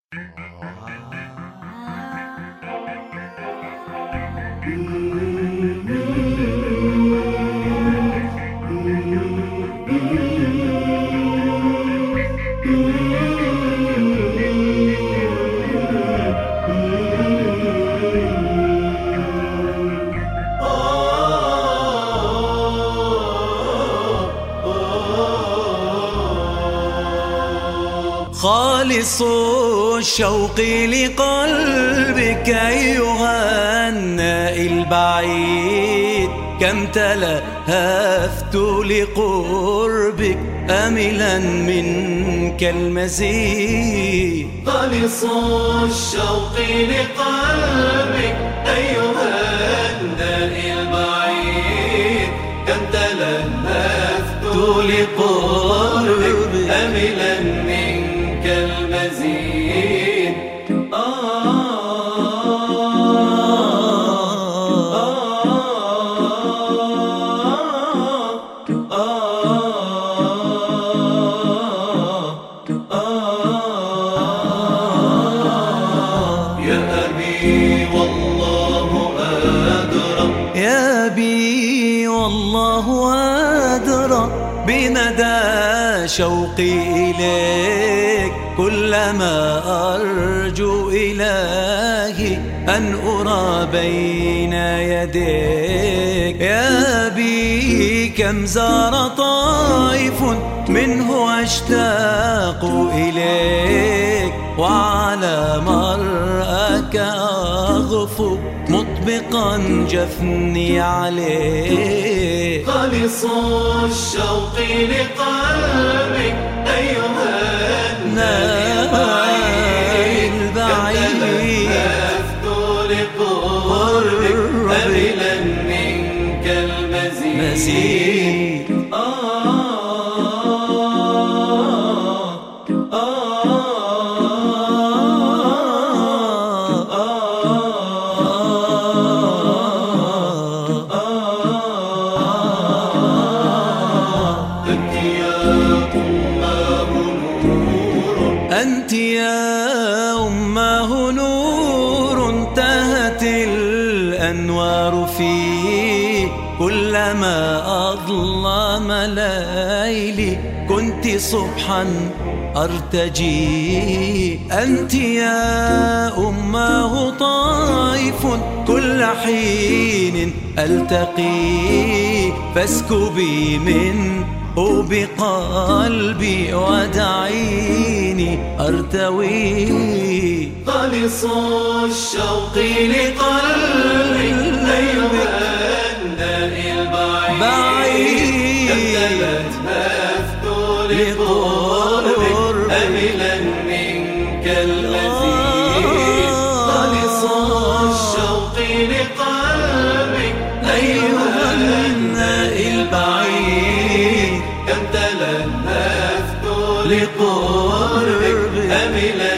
خالص الشوق لقلبك أيها النائي البعيد، كم تلهفت لقربك آملا منك المزيد. خالص الشوق لقلبك أيها النائي البعيد، كم تلهفت لقربك آملا منك المزيد. يا أبي والله أدرى، يا أبي والله أدرى بمدى شوقي إليك، كلما أرجو إلهي أن أرى بين يديك. يا أبي كم زار طائف منه أشتاق إليك، وعلى مرأك أغفو مطبقا جفني عليك. خالص الشوق لقلبك أيها النائي البعيد، كم تلهفت لقربك آملا منك المزيد. أنت يا أماه نور، انتهت الأنوار فيه، كلما أظلم ليلي كنت صبحا أرتجي. أنت يا أماه طائف كل حين ألتقي، فاسكبي منه بقلبي ودعيني أرتوي. خالص الشوق لقلبك أيها النائي البعيد، كم تلهفت لقربك آملا منك المزيد. خالص الشوق لقلبك أيها النائي البعيد، كم تلهفت لقربك آملا